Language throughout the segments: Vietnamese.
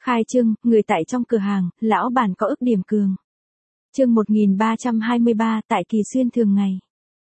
Khai trương, người tại trong cửa hàng, lão bản có ức điểm cường. Chương 1323 tại Kỳ Xuyên thường ngày.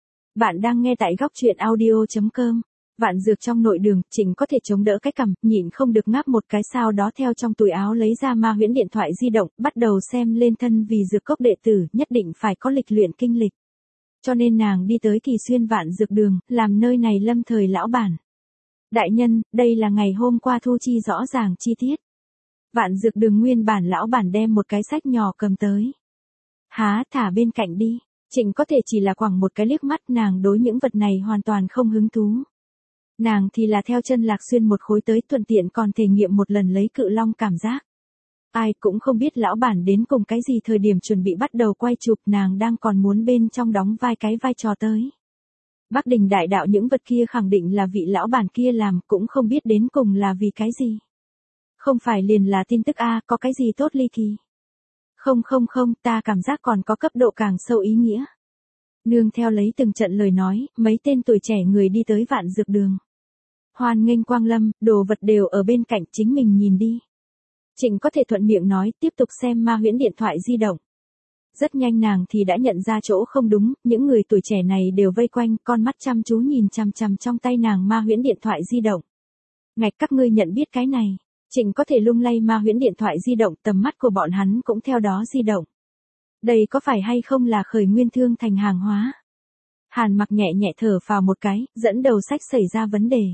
Bạn đang nghe tại góc truyện audio.com. Vạn dược trong nội đường, Trịnh có thể chống đỡ cái cằm, nhịn không được ngáp một cái, sau đó theo trong túi áo lấy ra Ma Huyễn điện thoại di động, bắt đầu xem lên thân. Vì dược cốc đệ tử nhất định phải có lịch luyện kinh lịch. Cho nên nàng đi tới Kỳ Xuyên Vạn dược đường, làm nơi này lâm thời lão bản. Đại nhân, đây là ngày hôm qua thu chi rõ ràng chi tiết. Vạn dược đường nguyên bản lão bản đem một cái sách nhỏ cầm tới. Há, thả bên cạnh đi. Trịnh có thể chỉ là quẳng một cái liếc mắt, nàng đối những vật này hoàn toàn không hứng thú. Nàng thì là theo chân Lạc Xuyên một khối tới, thuận tiện còn thể nghiệm một lần lấy cự long cảm giác. Ai cũng không biết lão bản đến cùng cái gì thời điểm chuẩn bị bắt đầu quay chụp, nàng đang còn muốn bên trong đóng vai trò tới. Bắc Đình đại đạo những vật kia khẳng định là vị lão bản kia làm, cũng không biết đến cùng là vì cái gì. Không phải liền là tin tức a, có cái gì tốt ly kỳ. Không, ta cảm giác còn có cấp độ càng sâu ý nghĩa. Nương theo lấy từng trận lời nói, mấy tên tuổi trẻ người đi tới Vạn dược đường. Hoan nghênh quang lâm, đồ vật đều ở bên cạnh, chính mình nhìn đi. Trịnh có thể thuận miệng nói, tiếp tục xem Ma Huyễn điện thoại di động. Rất nhanh nàng thì đã nhận ra chỗ không đúng, những người tuổi trẻ này đều vây quanh, con mắt chăm chú nhìn chằm chằm trong tay nàng Ma Huyễn điện thoại di động. Ngạch, các ngươi nhận biết cái này. Trịnh có thể lung lay Ma Huyễn điện thoại di động, tầm mắt của bọn hắn cũng theo đó di động. Đây có phải hay không là khởi nguyên thương thành hàng hóa? Hàn Mặc nhẹ nhẹ thở phào một cái, dẫn đầu sách xảy ra vấn đề.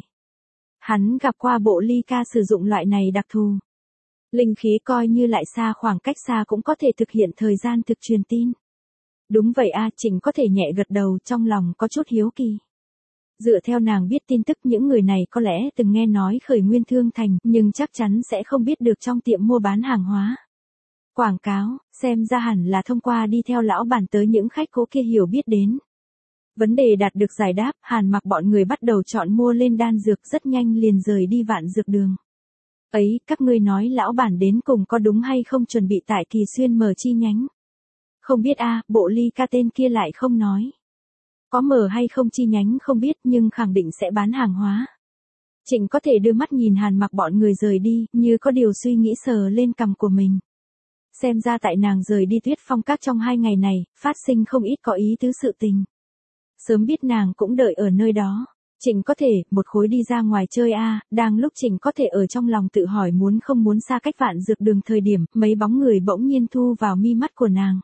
Hắn gặp qua bộ ly ca sử dụng loại này đặc thù. Linh khí coi như lại xa, khoảng cách xa cũng có thể thực hiện thời gian thực truyền tin. Đúng vậy a, Trịnh có thể nhẹ gật đầu, trong lòng có chút hiếu kỳ. Dựa theo nàng biết tin tức, những người này có lẽ từng nghe nói khởi nguyên thương thành, nhưng chắc chắn sẽ không biết được trong tiệm mua bán hàng hóa. Quảng cáo, xem ra hẳn là thông qua đi theo lão bản tới những khách cố kia hiểu biết đến. Vấn đề đạt được giải đáp, Hàn Mặc bọn người bắt đầu chọn mua lên đan dược, rất nhanh liền rời đi Vạn dược đường. Ấy, các ngươi nói lão bản đến cùng có đúng hay không, chuẩn bị tại Kỳ Xuyên mở chi nhánh? Không biết a, bộ ly ca tên kia lại không nói. Có mở hay không chi nhánh không biết, nhưng khẳng định sẽ bán hàng hóa. Trịnh có thể đưa mắt nhìn Hàn Mặc bọn người rời đi, như có điều suy nghĩ sờ lên cằm của mình. Xem ra tại nàng rời đi Tuyết Phong Các trong 2 ngày này, phát sinh không ít có ý tứ sự tình. Sớm biết nàng cũng đợi ở nơi đó. Trịnh có thể, một khối đi ra ngoài chơi a. Đang lúc Trịnh có thể ở trong lòng tự hỏi muốn không muốn xa cách Vạn dược đường thời điểm, mấy bóng người bỗng nhiên thu vào mi mắt của nàng.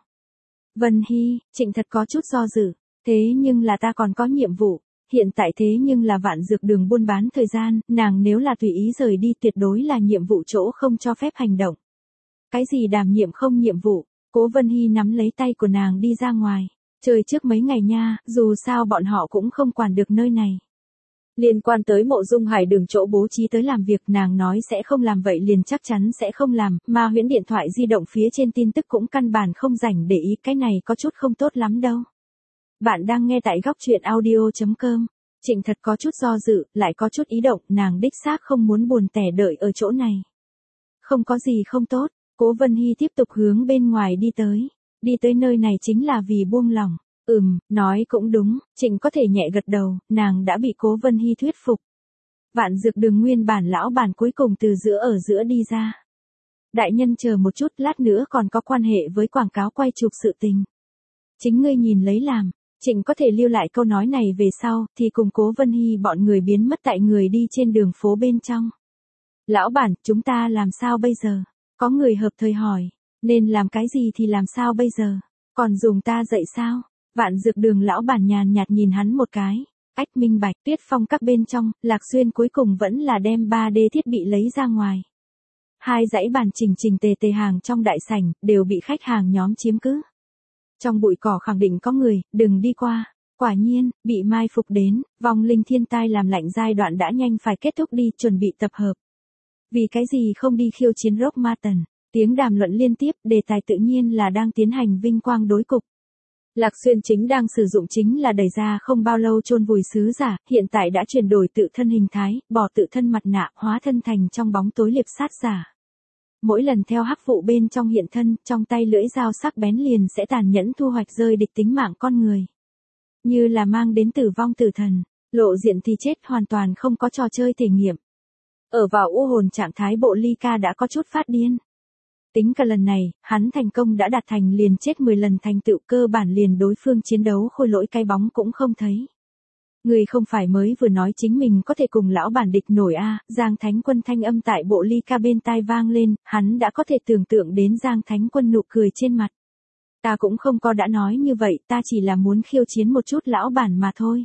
Vân Hy, Trịnh thật có chút do dự. Thế nhưng là ta còn có nhiệm vụ. Hiện tại thế nhưng là Vạn dược đường buôn bán thời gian, nàng nếu là tùy ý rời đi tuyệt đối là nhiệm vụ chỗ không cho phép hành động. Cái gì đảm nhiệm không nhiệm vụ? Cố Vân Hy nắm lấy tay của nàng đi ra ngoài. Chơi trước mấy ngày nha, dù sao bọn họ cũng không quản được nơi này. Liên quan tới Mộ Dung Hải đường chỗ bố trí tới làm việc, nàng nói sẽ không làm vậy liền chắc chắn sẽ không làm, Ma Huyễn điện thoại di động phía trên tin tức cũng căn bản không rảnh để ý, cái này có chút không tốt lắm đâu. Bạn đang nghe tại góc truyện audio.com. Trịnh thật có chút do dự, lại có chút ý động, nàng đích xác không muốn buồn tẻ đợi ở chỗ này. Không có gì không tốt, Cố Vân Hy tiếp tục hướng bên ngoài đi tới. Đi tới nơi này chính là vì buông lòng. Nói cũng đúng, Trịnh có thể nhẹ gật đầu, nàng đã bị Cố Vân Hy thuyết phục. Vạn dược đường nguyên bản lão bản cuối cùng từ ở giữa đi ra. Đại nhân chờ một chút, lát nữa còn có quan hệ với quảng cáo quay chụp sự tình. Chính ngươi nhìn lấy làm. Trịnh có thể lưu lại câu nói này về sau, thì cùng Cố Vân Hy bọn người biến mất tại người đi trên đường phố bên trong. Lão bản, chúng ta làm sao bây giờ? Có người hợp thời hỏi. Nên làm cái gì thì làm sao bây giờ? Còn dùng ta dạy sao? Vạn dược đường lão bản nhàn nhạt nhìn hắn một cái. Ách, minh bạch. Tuyết Phong Các bên trong, Lạc Xuyên cuối cùng vẫn là đem 3D thiết bị lấy ra ngoài. 2 dãy bàn chỉnh tề hàng trong đại sảnh, đều bị khách hàng nhóm chiếm cứ. Trong bụi cỏ khẳng định có người, đừng đi qua. Quả nhiên, bị mai phục đến, vong linh thiên tai làm lạnh giai đoạn đã nhanh phải kết thúc đi, chuẩn bị tập hợp. Vì cái gì không đi khiêu chiến Rock Ma Tần? Tiếng đàm luận liên tiếp, đề tài tự nhiên là đang tiến hành vinh quang đối cục. Lạc Xuyên chính đang sử dụng chính là đẩy ra không bao lâu chôn vùi sứ giả, hiện tại đã chuyển đổi tự thân hình thái, bỏ tự thân mặt nạ, hóa thân thành trong bóng tối liệp sát giả. Mỗi lần theo hắc vụ bên trong hiện thân, trong tay lưỡi dao sắc bén liền sẽ tàn nhẫn thu hoạch rơi địch tính mạng con người. Như là mang đến tử vong tử thần, lộ diện thì chết, hoàn toàn không có trò chơi thể nghiệm. Ở vào u hồn trạng thái Bộ Ly Ca đã có chút phát điên. Tính cả lần này, hắn thành công đã đạt thành liền chết 10 lần thành tựu, cơ bản liền đối phương chiến đấu khôi lỗi cái bóng cũng không thấy. Người không phải mới vừa nói chính mình có thể cùng lão bản địch nổi a? Giang Thánh Quân thanh âm tại Bộ Ly Ca bên tai vang lên, hắn đã có thể tưởng tượng đến Giang Thánh Quân nụ cười trên mặt. Ta cũng không có đã nói như vậy, ta chỉ là muốn khiêu chiến một chút lão bản mà thôi.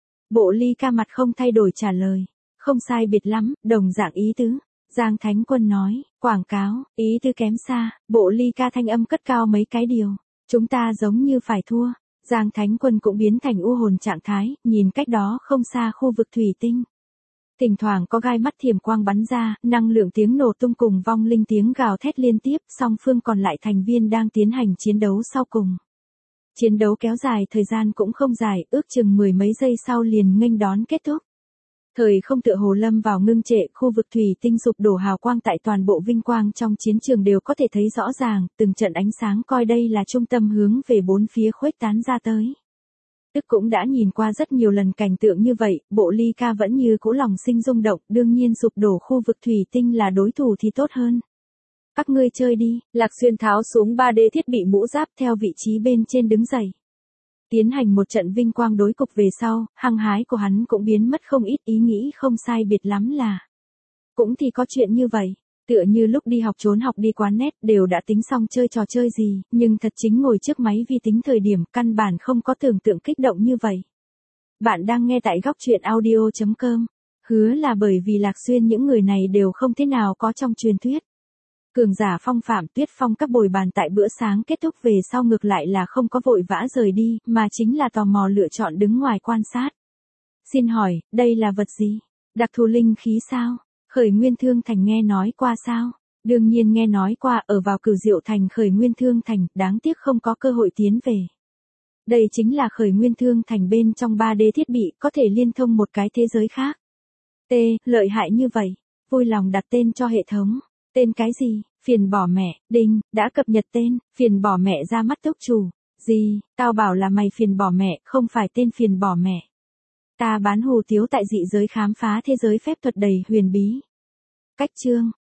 Bộ Ly Ca mặt không thay đổi trả lời, không sai biệt lắm, đồng dạng ý tứ. Giang Thánh Quân nói, quảng cáo, ý tứ kém xa. Bộ Ly Ca thanh âm cất cao mấy cái điều. Chúng ta giống như phải thua. Giang Thánh Quân cũng biến thành u hồn trạng thái, nhìn cách đó không xa khu vực thủy tinh. Thỉnh thoảng có gai mắt thiểm quang bắn ra, năng lượng tiếng nổ tung cùng vong linh tiếng gào thét liên tiếp, song phương còn lại thành viên đang tiến hành chiến đấu sau cùng. Chiến đấu kéo dài thời gian cũng không dài, ước chừng 10 mấy giây sau liền nghênh đón kết thúc. Thời không tựa hồ lâm vào ngưng trệ, khu vực thủy tinh sụp đổ, hào quang tại toàn bộ vinh quang trong chiến trường đều có thể thấy rõ ràng, từng trận ánh sáng coi đây là trung tâm hướng về bốn phía khuếch tán ra tới. Tức cũng đã nhìn qua rất nhiều lần cảnh tượng như vậy, Bộ Ly Ca vẫn như cũ lòng sinh rung động, đương nhiên sụp đổ khu vực thủy tinh là đối thủ thì tốt hơn. Các ngươi chơi đi, Lạc Xuyên tháo xuống 3D thiết bị mũ giáp theo vị trí bên trên đứng dậy. Tiến hành một trận vinh quang đối cục về sau, hăng hái của hắn cũng biến mất không ít, ý nghĩ không sai biệt lắm là. Cũng thì có chuyện như vậy, tựa như lúc đi học trốn học đi quán net đều đã tính xong chơi trò chơi gì, nhưng thật chính ngồi trước máy vi tính thời điểm căn bản không có tưởng tượng kích động như vậy. Bạn đang nghe tại góc truyện audio.com, hứa là bởi vì Lạc Xuyên những người này đều không thế nào có trong truyền thuyết. Cường giả phong phạm Tuyết Phong các bồi bàn tại bữa sáng kết thúc về sau ngược lại là không có vội vã rời đi, mà chính là tò mò lựa chọn đứng ngoài quan sát. Xin hỏi, đây là vật gì? Đặc thù linh khí sao? Khởi Nguyên Thương Thành nghe nói qua sao? Đương nhiên nghe nói qua, ở vào Cửu Diệu Thành Khởi Nguyên Thương Thành, đáng tiếc không có cơ hội tiến về. Đây chính là Khởi Nguyên Thương Thành bên trong 3D thiết bị, có thể liên thông một cái thế giới khác. Lợi hại như vậy, vui lòng đặt tên cho hệ thống. Tên cái gì? Phiền bỏ mẹ, đinh, đã cập nhật tên, phiền bỏ mẹ ra mắt túc chủ. Gì, tao bảo là mày phiền bỏ mẹ, không phải tên phiền bỏ mẹ. Ta bán hù tiếu tại dị giới khám phá thế giới phép thuật đầy huyền bí. Cách chương.